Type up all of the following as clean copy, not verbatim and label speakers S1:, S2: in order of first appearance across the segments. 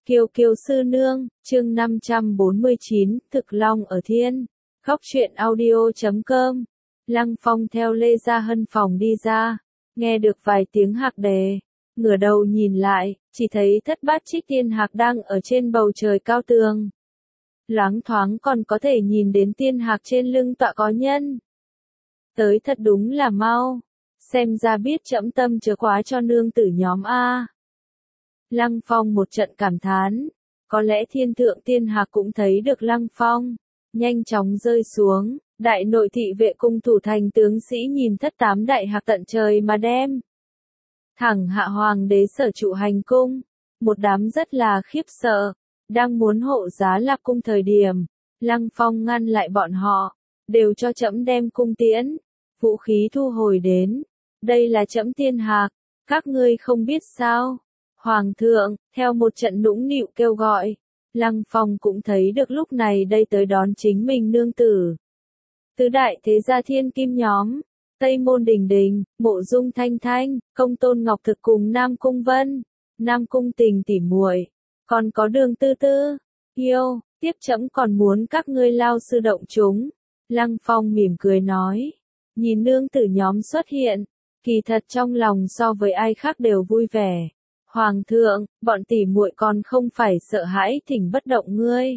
S1: Kiều Kiều sư nương, chương 549, Thực Long ở Thiên. Góc truyện audio.com. Lăng Phong theo Lê Gia Hân phòng đi ra, nghe được vài tiếng hạc đề, ngửa đầu nhìn lại, chỉ thấy Thất Bát Trích Tiên Hạc đang ở trên bầu trời cao tường. Loáng thoáng còn có thể nhìn đến tiên hạc trên lưng tọa có nhân. Tới thật đúng là mau, xem ra biết trẫm tâm chớ quá cho nương tử nhóm a. Lăng Phong một trận cảm thán, có lẽ thiên thượng tiên hạc cũng thấy được Lăng Phong, nhanh chóng rơi xuống, đại nội thị vệ cung thủ thành tướng sĩ nhìn thất tám đại hạc tận trời mà đem. Thẳng hạ hoàng đế sở trụ hành cung, một đám rất là khiếp sợ, đang muốn hộ giá Lạc cung thời điểm, Lăng Phong ngăn lại bọn họ, đều cho trẫm đem cung tiễn, vũ khí thu hồi đến, đây là trẫm tiên hạc, các ngươi không biết sao? Hoàng thượng, theo một trận nũng nịu kêu gọi, Lăng Phong cũng thấy được lúc này đây tới đón chính mình nương tử. Tứ đại thế gia thiên kim nhóm, Tây Môn Đình Đình, Mộ Dung Thanh Thanh, Công Tôn Ngọc Thực cùng Nam Cung Vân, Nam Cung Tình tỉ muội, còn có Đường Tư Tư, yêu, tiếp trẫm còn muốn các ngươi lao sư động chúng. Lăng Phong mỉm cười nói, nhìn nương tử nhóm xuất hiện, kỳ thật trong lòng so với ai khác đều vui vẻ. Hoàng thượng, bọn tỷ muội còn không phải sợ hãi thỉnh bất động ngươi,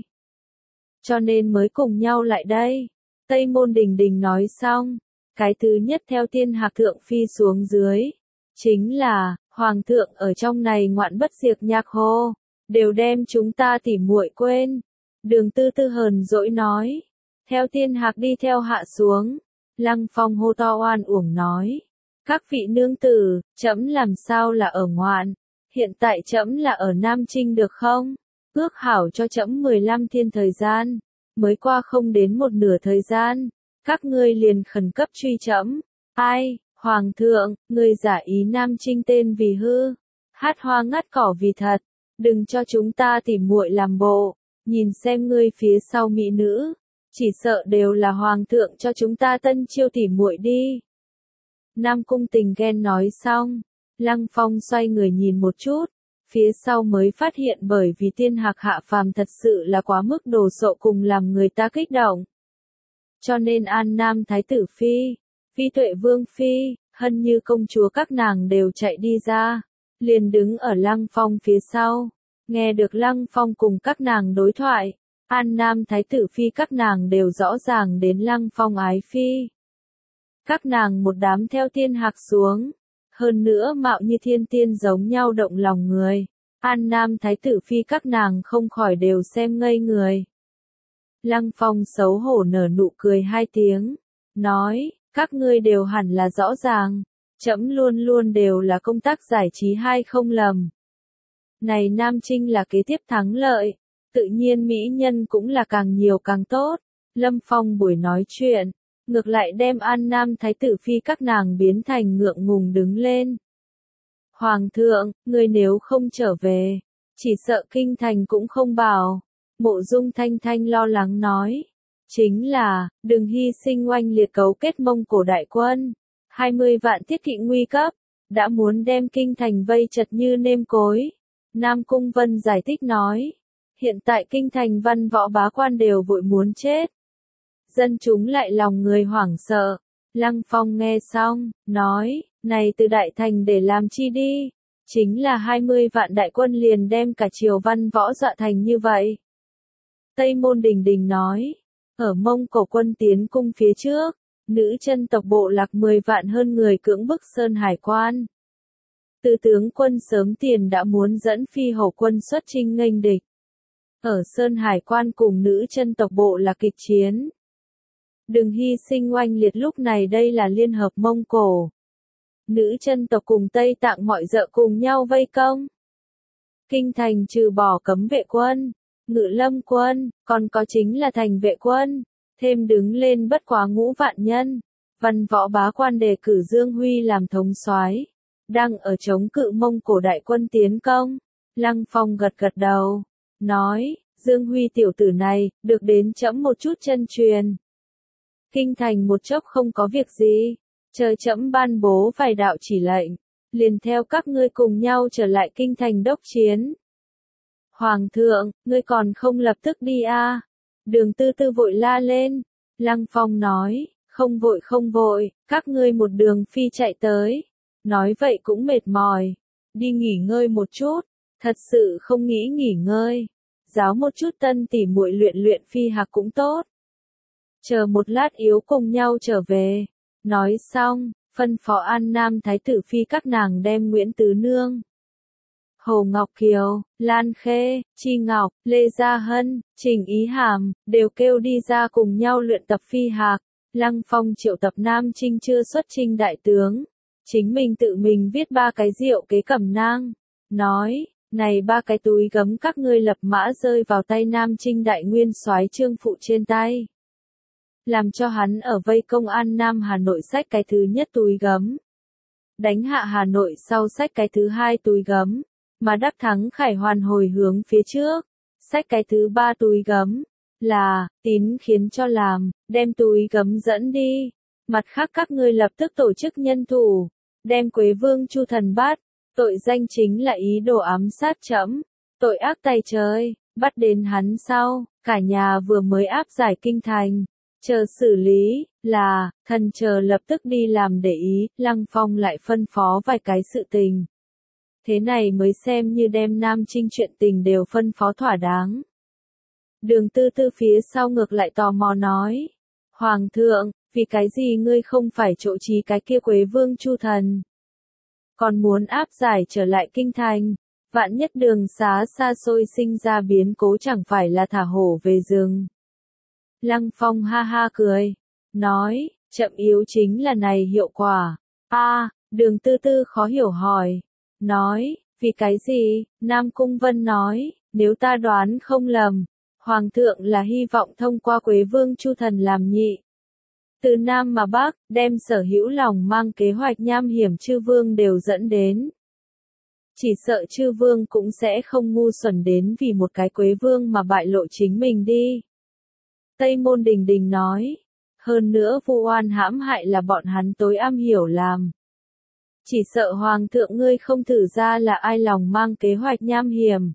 S1: cho nên mới cùng nhau lại đây. Tây Môn Đình Đình nói xong, cái thứ nhất theo tiên hạc thượng phi xuống dưới, chính là, Hoàng thượng ở trong này ngoạn bất diệt nhạc hô, đều đem chúng ta tỷ muội quên. Đường Tư Tư hờn dỗi nói, theo tiên hạc đi theo hạ xuống, Lăng Phong hô to oan uổng nói, các vị nương tử, trẫm làm sao là ở ngoạn. Hiện tại trẫm là ở Nam Trinh được không? Ước hảo cho trẫm 15 thiên thời gian, mới qua không đến một nửa thời gian, các ngươi liền khẩn cấp truy trẫm. Ai, Hoàng thượng, ngươi giả ý Nam Trinh tên vì hư, hát hoa ngắt cỏ vì thật, đừng cho chúng ta tỉ muội làm bộ, nhìn xem ngươi phía sau mỹ nữ, chỉ sợ đều là Hoàng thượng cho chúng ta tân chiêu tỉ muội đi. Nam Cung Tình ghen nói xong. Lăng Phong xoay người nhìn một chút, phía sau mới phát hiện bởi vì tiên hạc hạ phàm thật sự là quá mức đồ sộ cùng làm người ta kích động. Cho nên An Nam Thái tử Phi, Phi Tuệ Vương Phi, Hân Như công chúa các nàng đều chạy đi ra, liền đứng ở Lăng Phong phía sau, nghe được Lăng Phong cùng các nàng đối thoại, An Nam Thái tử Phi các nàng đều rõ ràng đến Lăng Phong ái Phi. Các nàng một đám theo tiên hạc xuống. Hơn nữa mạo như thiên tiên giống nhau động lòng người, An Nam Thái tử Phi các nàng không khỏi đều xem ngây người. Lăng Phong xấu hổ nở nụ cười hai tiếng, nói, các ngươi đều hẳn là rõ ràng, trẫm luôn luôn đều là công tác giải trí hay không lầm. Này Nam Trinh là kế tiếp thắng lợi, tự nhiên mỹ nhân cũng là càng nhiều càng tốt. Lâm Phong buổi nói chuyện, ngược lại đem An Nam Thái tử Phi các nàng biến thành ngượng ngùng đứng lên. Hoàng thượng, ngươi nếu không trở về, chỉ sợ kinh thành cũng không bảo. Mộ Dung Thanh Thanh lo lắng nói, chính là, đừng hy sinh oanh liệt cấu kết Mông Cổ đại quân, 20 vạn thiết kỵ nguy cấp, đã muốn đem kinh thành vây chật như nêm cối. Nam Cung Vân giải thích nói, hiện tại kinh thành văn võ bá quan đều vội muốn chết. Dân chúng lại lòng người hoảng sợ. Lăng Phong nghe xong, nói, này từ đại thành để làm chi đi, chính là 20 vạn đại quân liền đem cả triều văn võ dọa thành như vậy. Tây Môn Đình Đình nói, ở Mông Cổ quân tiến cung phía trước, nữ chân tộc bộ lạc 10 vạn hơn người cưỡng bức Sơn Hải quan. Từ tướng quân sớm tiền đã muốn dẫn phi hổ quân xuất chinh nghênh địch. Ở Sơn Hải quan cùng nữ chân tộc bộ lạc kịch chiến. Đừng hy sinh oanh liệt lúc này đây là liên hợp Mông Cổ. Nữ chân tộc cùng Tây Tạng mọi dợ cùng nhau vây công. Kinh thành trừ bỏ cấm vệ quân, ngự lâm quân, còn có chính là thành vệ quân, thêm đứng lên bất quá 5 vạn nhân. Văn võ bá quan đề cử Dương Huy làm thống soái, đang ở chống cự Mông Cổ đại quân tiến công. Lăng Phong gật gật đầu, nói, Dương Huy tiểu tử này, được đến trẫm một chút chân truyền. Kinh thành một chốc không có việc gì, chờ trẫm ban bố vài đạo chỉ lệnh, liền theo các ngươi cùng nhau trở lại kinh thành đốc chiến. Hoàng thượng, ngươi còn không lập tức đi à? Đường Tư Tư vội la lên. Lăng Phong nói, không vội, các ngươi một đường phi chạy tới. Nói vậy cũng mệt mỏi. Đi nghỉ ngơi một chút, thật sự không nghĩ nghỉ ngơi. Giáo một chút tân tỉ muội luyện luyện phi hạc cũng tốt. Chờ một lát yếu cùng nhau trở về. Nói xong, phân phó An Nam Thái tử phi các nàng đem Nguyễn Tứ Nương, Hồ Ngọc Kiều, Lan Khê, Chi Ngọc, Lê Gia Hân, Trình Ý Hàm, đều kêu đi ra cùng nhau luyện tập phi hạc. Lăng Phong triệu tập Nam Trinh chưa xuất chinh đại tướng. Chính mình tự mình viết 3 cái diệu kế cẩm nang. Nói, này 3 cái túi gấm các ngươi lập mã rơi vào tay Nam Trinh đại nguyên soái Trương Phụ trên tay. Làm cho hắn ở vây công an Nam Hà Nội xách cái thứ nhất túi gấm. Đánh hạ Hà Nội sau xách cái thứ 2 túi gấm. Mà đắc thắng khải hoàn hồi hướng phía trước. Xách cái thứ 3 túi gấm. Là, tín khiến cho làm, đem túi gấm dẫn đi. Mặt khác các ngươi lập tức tổ chức nhân thủ. Đem Quế Vương Chu Thần bắt. Tội danh chính là ý đồ ám sát trẫm. Tội ác tày trời, bắt đến hắn sau. Cả nhà vừa mới áp giải kinh thành. Chờ xử lý, là, thần chờ lập tức đi làm để ý. Lăng Phong lại phân phó vài cái sự tình. Thế này mới xem như đem Nam Trinh chuyện tình đều phân phó thỏa đáng. Đường Tư Tư phía sau ngược lại tò mò nói. Hoàng thượng, vì cái gì ngươi không phải chỗ trí cái kia Quế Vương Chu Thần? Còn muốn áp giải trở lại kinh thành, vạn nhất đường xá xa xôi sinh ra biến cố chẳng phải là thả hổ về rừng. Lăng Phong ha ha cười, nói, chậm yếu chính là này hiệu quả. Đường Tư Tư khó hiểu hỏi, nói, vì cái gì? Nam Cung Vân nói, nếu ta đoán không lầm, Hoàng thượng là hy vọng thông qua Quế Vương Chu Thần làm nhị. Từ Nam mà Bắc, đem sở hữu lòng mang kế hoạch nham hiểm chư vương đều dẫn đến. Chỉ sợ chư vương cũng sẽ không ngu xuẩn đến vì một cái Quế Vương mà bại lộ chính mình đi. Tây Môn Đình Đình nói, hơn nữa vu oan hãm hại là bọn hắn tối am hiểu làm. Chỉ sợ Hoàng thượng ngươi không thử ra là ai lòng mang kế hoạch nham hiểm.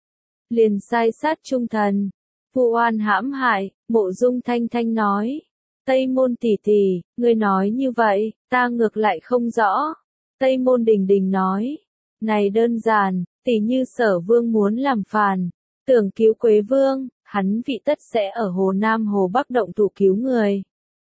S1: Liền sai sát trung thần, vu oan hãm hại, Mộ Dung Thanh Thanh nói. Tây Môn tỷ tỷ, ngươi nói như vậy, ta ngược lại không rõ. Tây Môn Đình Đình nói, này đơn giản, tỷ như Sở Vương muốn làm phản, tưởng cứu Quế Vương, hắn vị tất sẽ ở Hồ Nam Hồ Bắc động thủ cứu người.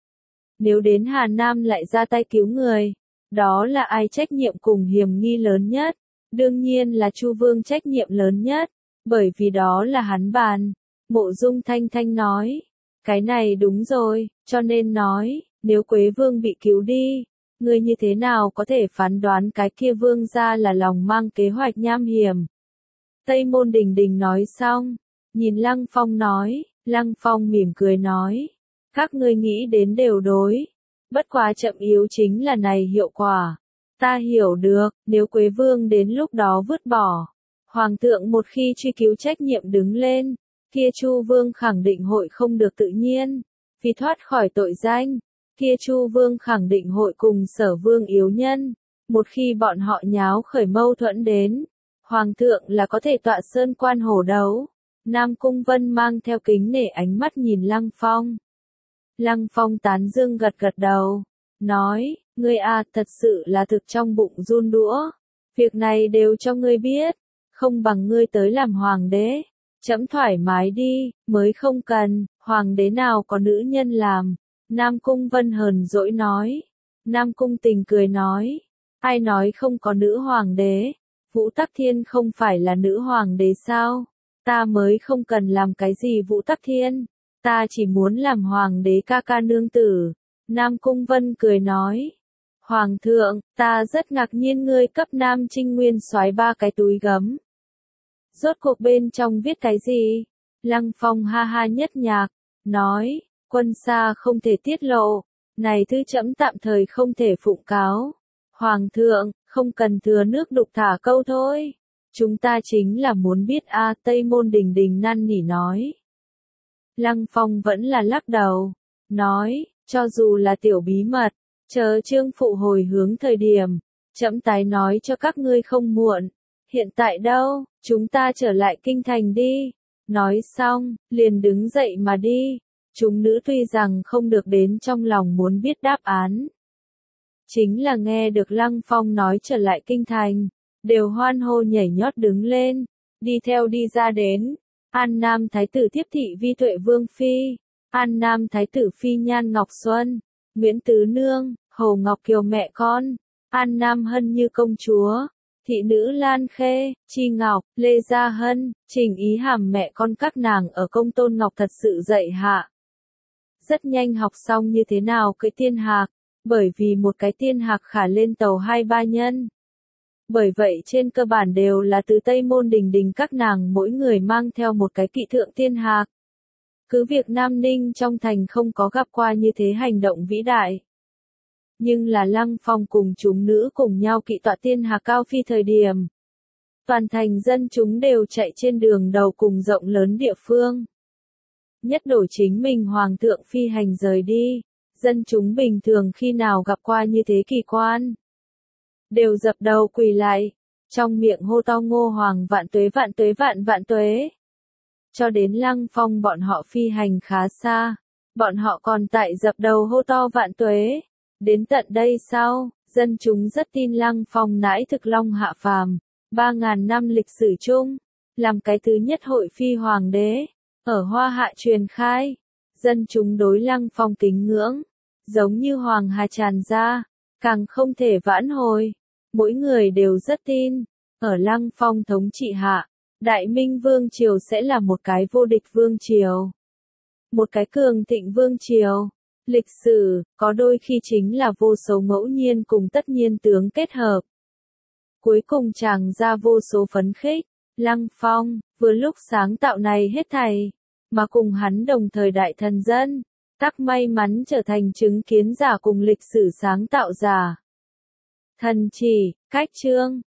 S1: Nếu đến Hà Nam lại ra tay cứu người, đó là ai trách nhiệm cùng hiểm nghi lớn nhất? Đương nhiên là Chu Vương trách nhiệm lớn nhất, bởi vì đó là hắn bàn. Mộ Dung Thanh Thanh nói, cái này đúng rồi, cho nên nói, nếu Quế Vương bị cứu đi, ngươi như thế nào có thể phán đoán cái kia vương gia là lòng mang kế hoạch nham hiểm? Tây Môn Đình Đình nói xong, nhìn Lăng Phong nói, Lăng Phong mỉm cười nói, các ngươi nghĩ đến đều đối, bất quá chậm yếu chính là này hiệu quả. Ta hiểu được, nếu Quế Vương đến lúc đó vứt bỏ, Hoàng thượng một khi truy cứu trách nhiệm đứng lên, kia Chu Vương khẳng định hội không được tự nhiên, vì thoát khỏi tội danh, kia Chu Vương khẳng định hội cùng Sở Vương yếu nhân, một khi bọn họ nháo khởi mâu thuẫn đến, Hoàng thượng là có thể tọa sơn quan hổ đấu. Nam Cung Vân mang theo kính nể ánh mắt nhìn Lăng Phong. Lăng Phong tán dương gật gật đầu, nói, ngươi thật sự là thực trong bụng run đũa, việc này đều cho ngươi biết, không bằng ngươi tới làm hoàng đế. Chấm thoải mái đi, mới không cần, hoàng đế nào có nữ nhân làm. Nam Cung Vân hờn dỗi nói. Nam Cung Tình cười nói. Ai nói không có nữ hoàng đế? Vũ Tắc Thiên không phải là nữ hoàng đế sao? Ta mới không cần làm cái gì Vũ Tắc Thiên. Ta chỉ muốn làm hoàng đế ca ca nương tử. Nam Cung Vân cười nói. Hoàng thượng, ta rất ngạc nhiên ngươi cấp Nam Trinh Nguyên soái 3 cái túi gấm. Rốt cuộc bên trong viết cái gì? Lăng Phong ha ha nhất nhạc, nói, quân xa không thể tiết lộ, này thư trẫm tạm thời không thể phụng cáo. Hoàng thượng, không cần thừa nước đục thả câu thôi. Chúng ta chính là muốn biết Tây Môn Đình Đình năn nỉ nói. Lăng Phong vẫn là lắc đầu, nói, cho dù là tiểu bí mật, chờ Trương Phụ hồi hướng thời điểm, trẫm tái nói cho các ngươi không muộn. Hiện tại đâu, chúng ta trở lại kinh thành đi. Nói xong, liền đứng dậy mà đi. Chúng nữ tuy rằng không được đến trong lòng muốn biết đáp án. Chính là nghe được Lăng Phong nói trở lại kinh thành, đều hoan hô nhảy nhót đứng lên, đi theo đi ra đến. An Nam Thái tử tiếp thị Vi Tuệ Vương Phi, An Nam Thái tử Phi Nhan Ngọc Xuân, Nguyễn Tứ Nương, Hồ Ngọc Kiều mẹ con, An Nam Hân Như công chúa, thị nữ Lan Khê, Chi Ngọc, Lê Gia Hân, Trình Ý Hàm mẹ con các nàng ở Công Tôn Ngọc thật sự dạy hạ. Rất nhanh học xong như thế nào cưỡi tiên hạc, bởi vì một cái tiên hạc khả lên tàu 2-3 nhân. Bởi vậy trên cơ bản đều là từ Tây Môn Đình Đình các nàng mỗi người mang theo một cái kỵ thượng tiên hạc. Cứ việc Nam Ninh trong thành không có gặp qua như thế hành động vĩ đại. Nhưng là Lăng Phong cùng chúng nữ cùng nhau kỵ tọa tiên hạc cao phi thời điểm. Toàn thành dân chúng đều chạy trên đường đầu cùng rộng lớn địa phương. Nhất đổi chính mình hoàng thượng phi hành rời đi, dân chúng bình thường khi nào gặp qua như thế kỳ quan. Đều dập đầu quỳ lại, trong miệng hô to Ngô Hoàng vạn tuế vạn tuế vạn vạn tuế. Cho đến Lăng Phong bọn họ phi hành khá xa, bọn họ còn tại dập đầu hô to vạn tuế. Đến tận đây sau, dân chúng rất tin Lăng Phong nãi thực long hạ phàm, 3.000 năm lịch sử chung, làm cái thứ nhất hội phi hoàng đế, ở Hoa Hạ truyền khai. Dân chúng đối Lăng Phong kính ngưỡng, giống như hoàng hà tràn ra, càng không thể vãn hồi. Mỗi người đều rất tin, ở Lăng Phong thống trị hạ, Đại Minh Vương Triều sẽ là một cái vô địch Vương Triều. Một cái cường thịnh Vương Triều. Lịch sử, có đôi khi chính là vô số ngẫu nhiên cùng tất nhiên tướng kết hợp. Cuối cùng chàng ra vô số phấn khích, Lăng Phong, vừa lúc sáng tạo này hết thảy, mà cùng hắn đồng thời đại thần dân, tác may mắn trở thành chứng kiến giả cùng lịch sử sáng tạo giả. Thần chỉ, cách chương.